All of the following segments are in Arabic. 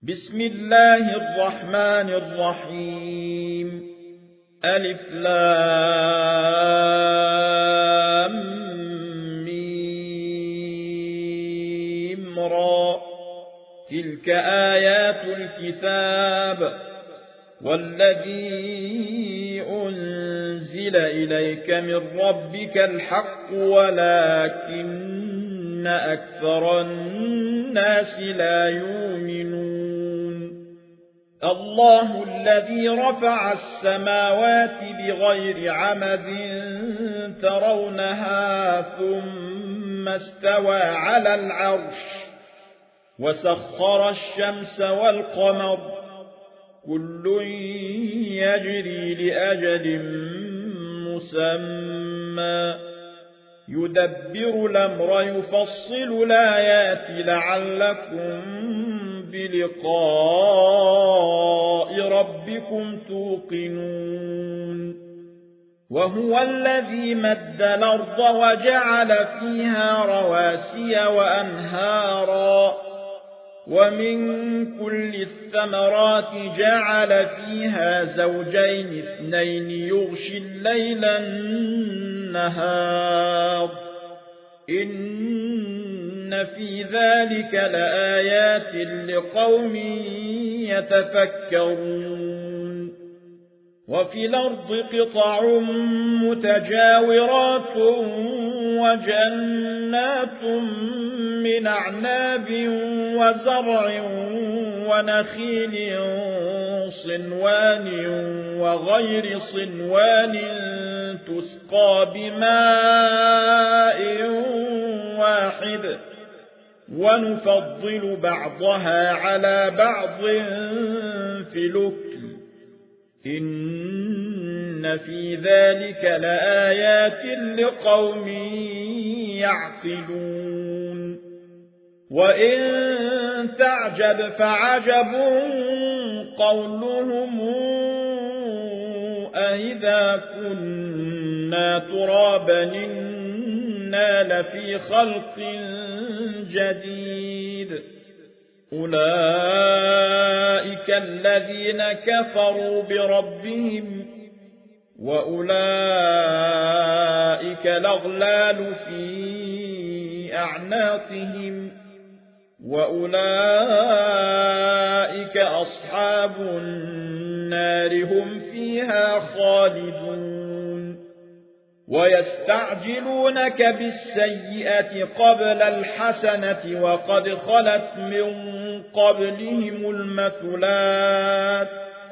بسم الله الرحمن الرحيم ألف لام ميم را تلك آيات الكتاب والذي أنزل إليك من ربك الحق ولكن أكثر الناس لا يؤمنون الله الذي رفع السماوات بغير عمد ترونها ثم استوى على العرش وسخر الشمس والقمر كل يجري لأجل مسمى يدبر الأمر يفصل الآيات لعلكم بلقاء ربكم توقنون وهو الذي مد الأرض وجعل فيها رواسي وأنهارا ومن كل الثمرات جعل فيها زوجين اثنين يغشي الليل النهار إن في ذلك لآيات لقوم يتفكرون وفي الأرض قطع متجاورات وجنات من أعناب وزرع ونخيل صنوان وغير صنوان تسقى بماء واحد ونفضل بعضها على بعض في الأكل إن في ذلك لآيات لقوم يعقلون وإن تعجب فعجب قولهم أإذا كنا ترابا إنا لفي خلق جديد أولئك الذين كفروا بربهم وأولئك الأغلال في أعناقهم وأولئك أصحاب النار هم فيها خالدون ويستعجلونك بالسيئة قبل الحسنة وقد خلت من قبلهم المثلات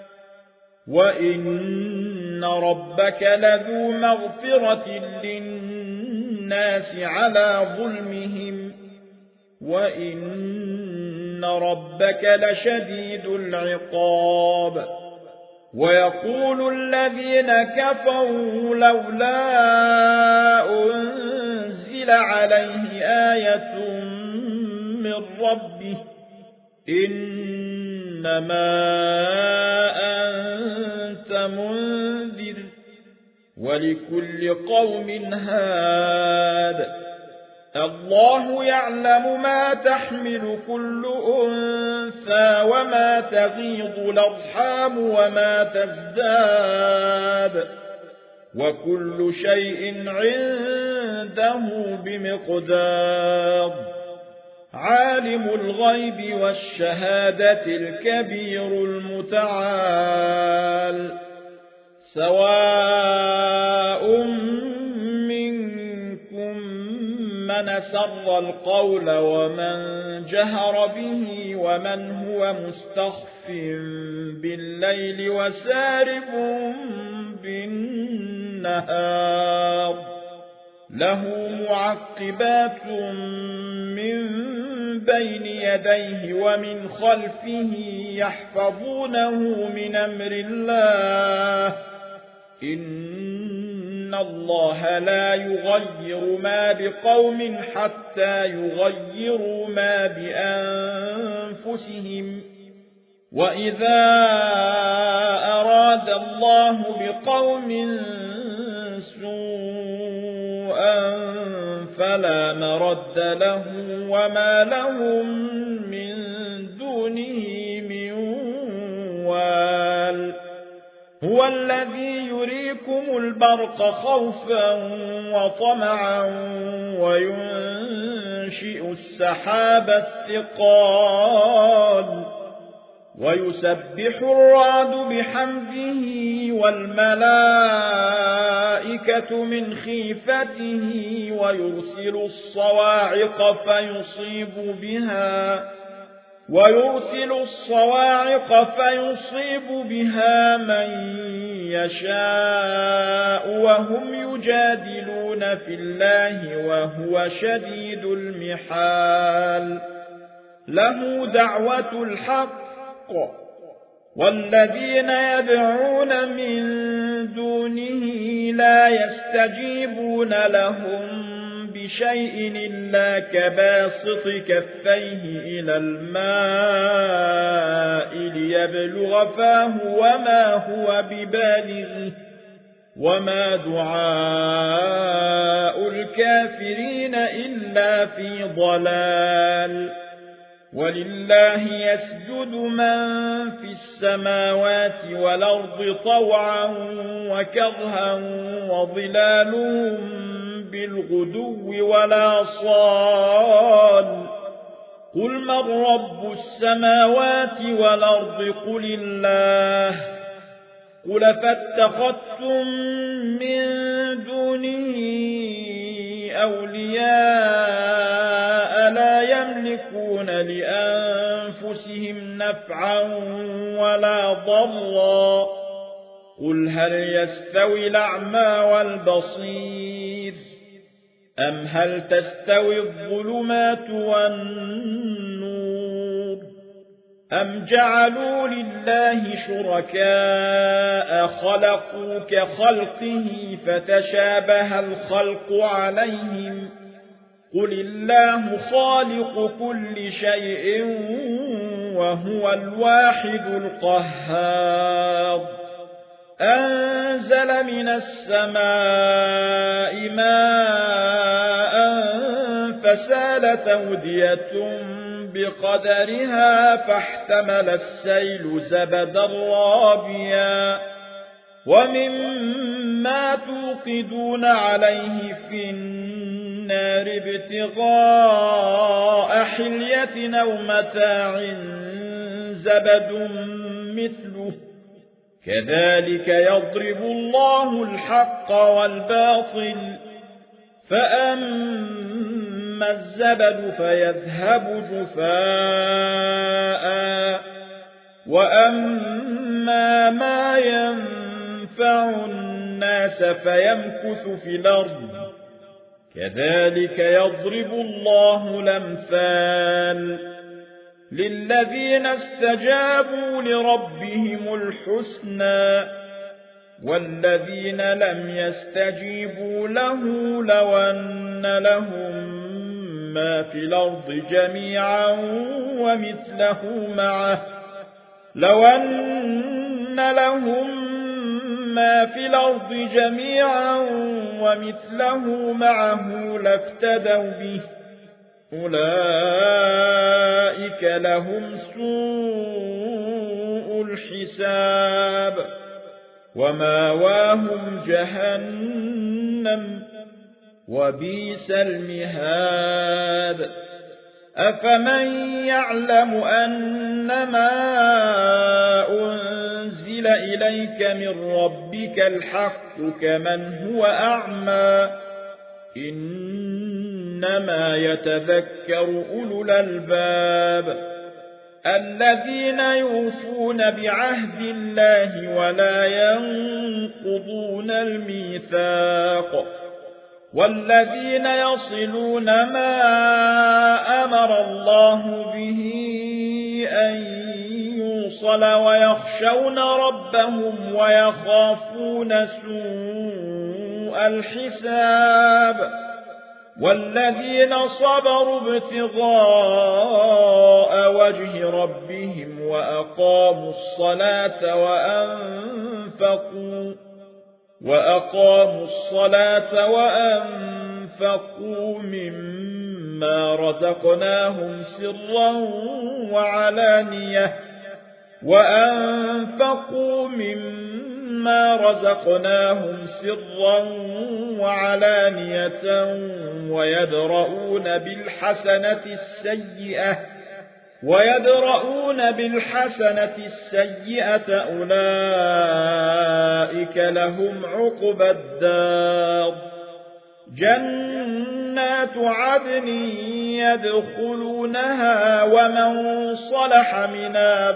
وإن ربك لذو مغفرة للناس على ظلمهم وإن ربك لشديد العقاب ويقول الذين كفروا لولا أنزل عليه آية من ربه إنما أنت منذر ولكل قوم هاد الله يعلم ما تحمل كل أنثى وما تغيض الأرحام وما تزداد وكل شيء عنده بمقدار عالم الغيب والشهادة الكبير المتعال سواء من سر القول ومن جهر به ومن هو مستخف بالليل وسارب بالنهار له معقبات من بين يديه ومن خلفه يحفظونه من أمر الله إن الله لا يغير ما بقوم حتى يغيروا ما بأنفسهم وإذا أراد الله بقوم سوءا فلا مرد له وما لهم من دونه هو الذي يريكم البرق خوفا وطمعا وينشئ السحاب الثقال ويسبح الرعد بحمده والملائكة من خيفته ويرسل الصواعق فيصيب بها من يشاء وهم يجادلون في الله وهو شديد المحال له دعوة الحق والذين يدعون من دونه لا يستجيبون لهم بشيء إلا كباسط كفيه إلى الماء ليبلغ فاه وما هو ببالغه وما دعاء الكافرين إلا في ضلال ولله يسجد من في السماوات والأرض طوعا وكرها وظلالهم بالغدو والآصال قل من رب السماوات والأرض قل الله قل فاتخذتم من دونه أولياء لا يملكون لأنفسهم نفعا ولا ضرا قل هل يستوي الأعمى والبصير أم هل تستوي الظلمات والنور أم جعلوا لله شركاء خلقوا كخلقه فتشابه الخلق عليهم قل الله خالق كل شيء وهو الواحد القهار أنزل من السماء ماء فسالت أودية بقدرها فاحتمل السيل زبدا رابيا ومما توقدون عليه في النار ابتغاء حلية أو متاع زبد مثله كذلك يضرب الله الحق والباطل فأما الزبد فيذهب جفاء وأما ما ينفع الناس فيمكث في الأرض كذلك يضرب الله الأمثال للذين استجابوا لربهم الحسنى والذين لم يستجيبوا له لو أن لهم ما في الأرض جميعا ومثله معه لافتدوا به أولئك لهم سوء الحساب وماواهم جهنم وبئس المهاد أفمن يعلم أنما أنزل إليك من ربك الحق كمن هو أعمى إنما يتذكر أولو الألباب الذين يوفون بعهد الله ولا ينقضون الميثاق والذين يصلون ما أمر الله به أن يوصل ويخشون ربهم ويخافون سوء الحساب والذين صبروا ابتغاء وجه ربهم وأقاموا الصلاة وأنفقوا مما رزقناهم سرا وعلانية مما رزقناهم سرا وعلانية ويدرؤون بالحسنة السيئة أولئك لهم عقبى الدار جنات عدن يدخلونها ومن صلح من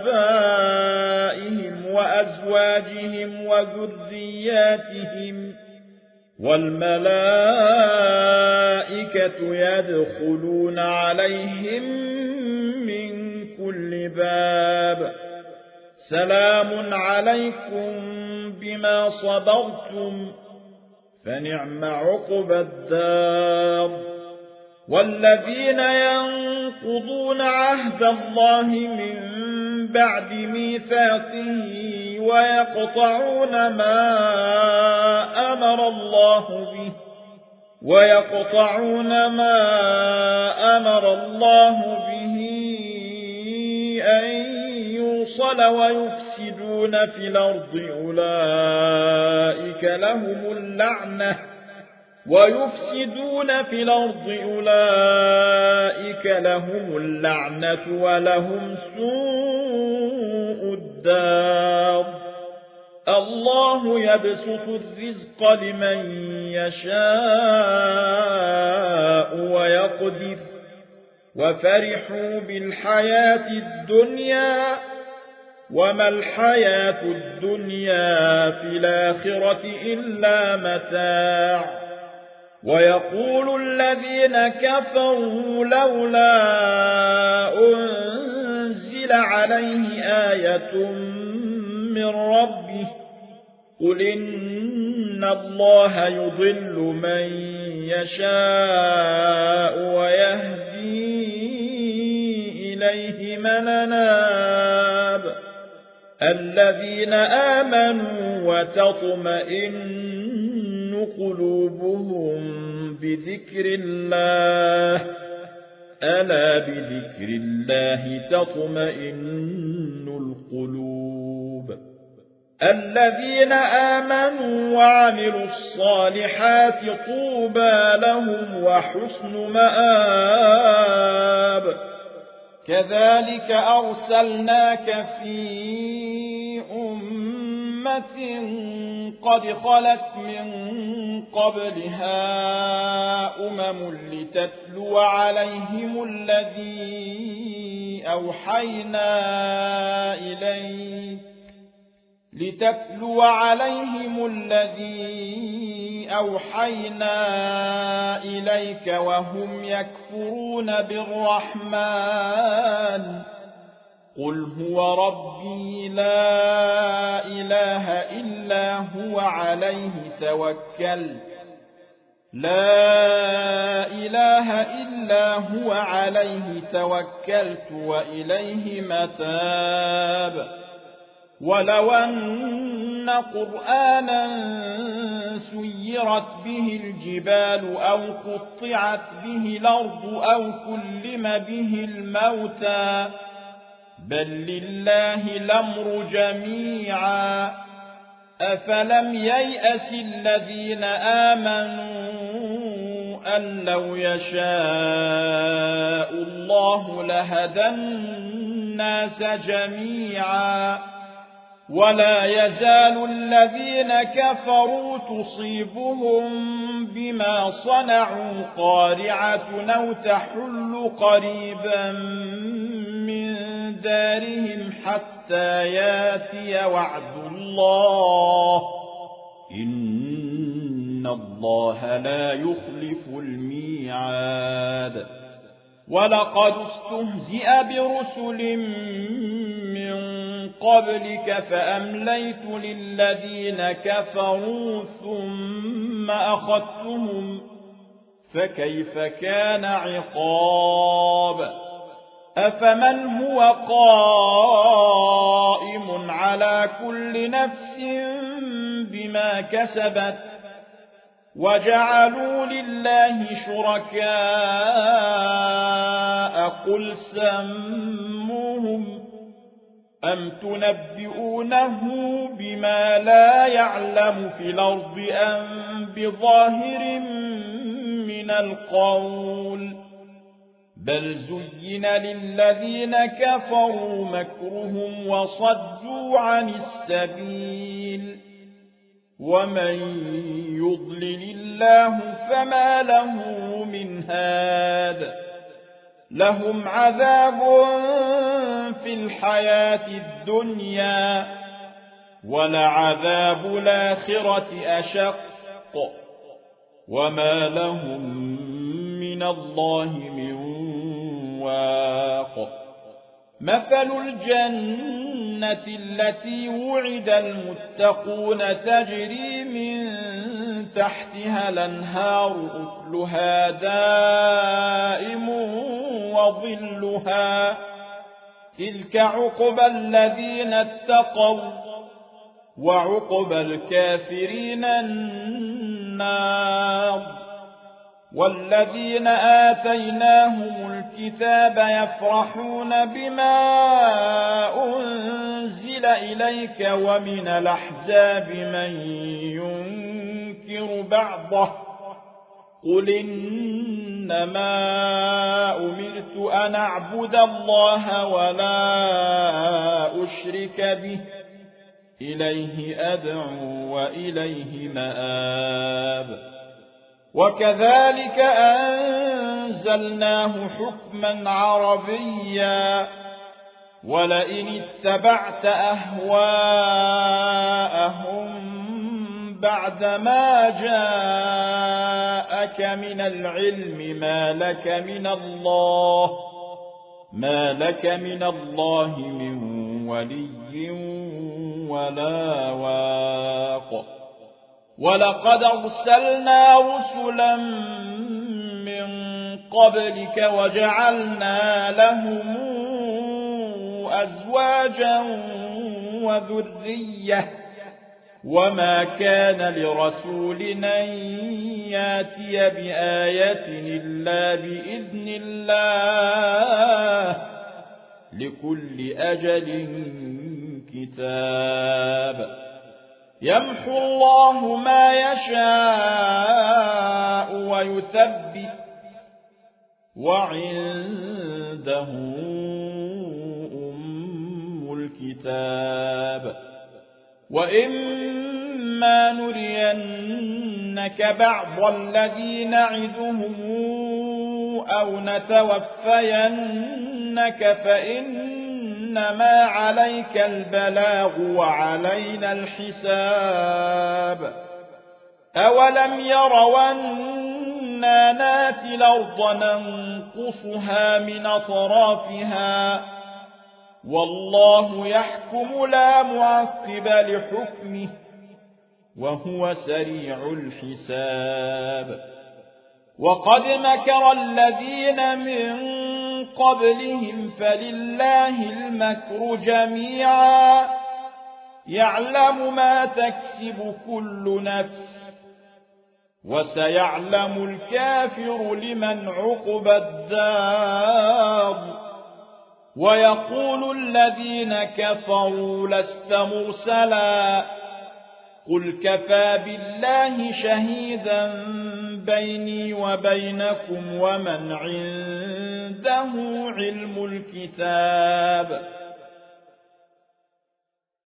آبائهم وأزواجهم وذرياتهم والملائكة يدخلون عليهم من كل باب سلام عليكم بما صبرتم فنعم عقبى الدار والذين ينقضون عهد الله من بعد ميثاقه ويقطعون ما أمر الله به أن يوصل ويفسدون في الأرض أولئك لهم اللعنة ولهم سوء الدار الله يبسط الرزق لمن يشاء ويقدر وفرحوا بالحياة الدنيا وما الحياة الدنيا في الآخرة إلا متاع ويقول الذين كفروا لولا أنزل عليه آية من ربه قل إن الله يضل من يشاء ويهدي إليه من أناب الذين آمنوا وتطمئن قلوبهم بذكر الله ألا بذكر الله تطمئن القلوب الذين آمنوا وعملوا الصالحات طوبى لهم وحسن مآب كذلك أرسلناك في أمة قد خلت من قبلها لتتلو عليهم الذي أوحينا إليك وهم يكفرون بالرحمن قل هو ربي لا إله إلا هو عليه توكلت وإليه متاب ولو أن قرآنا سيرت به الجبال أو قطعت به الأرض أو كلم به الموتى بل لله الأمر جميعا أفلم ييأس الذين آمنوا أن لو يشاء الله لهدى الناس جميعا ولا يزال الذين كفروا تصيبهم بما صنعوا قارعة أو تحل قريبا من دارهم حتى ياتي وعد الله إن الله لا يخلف الميعاد ولقد استهزئ برسل من قبلك فأمليت للذين كفروا ثم أخذتهم فكيف كان عقاب أفمن هو قائم على كل نفس بما كسبت وجعلوا لله شركاء قل سموهم أم تنبئونه بما لا يعلم في الأرض أم بظاهر من القول بل زين للذين كفروا مكرهم وصدوا عن السبيل ومن يضلل الله فما له من هاد لهم عذاب في الحياة الدنيا ولعذاب الآخرة أشق وما لهم من الله من واق مثل الجنة التي وعد المتقون تجري من تحتها الأنهار أكلها دائم وظلها تلك عقبى الذين اتقوا وعقبى الكافرين النار والذين آتيناهم الكتاب يفرحون بما أنزل إليك ومن الأحزاب من ينكر بعضه قل إنما أمرت أن أعبد الله ولا أشرك به إليه أدعو وإليه مآب وكذلك أنزلناه حكما عربيا ولئن اتبعت أهواءهم بعدما جاءك من العلم ما لك من الله من ولي ولا واق ولقد أرسلنا رسلا من قبلك وجعلنا لهم أزواجا وذرية وما كان لرسول أن ياتي بآية إلا بإذن الله لكل أجل كتاب يمحو الله ما يشاء ويثبت وعنده أم الكتاب وإما نرينك بعض الذي نعدهم أو نتوفينك فإنما عليك البلاغ وعلينا الحساب أولم يروا أنا ناتي الأرض ننقصها من أطرافها والله يحكم لا معقب لحكمه وهو سريع الحساب وقد مكر الذين من قبلهم فلله المكر جميعا يعلم ما تكسب كل نفس وسيعلم الكافر لمن عقبى الدار ويقول الذين كفروا لست مرسلا قل كفى بالله شهيدا بيني وبينكم ومن عنده علم الكتاب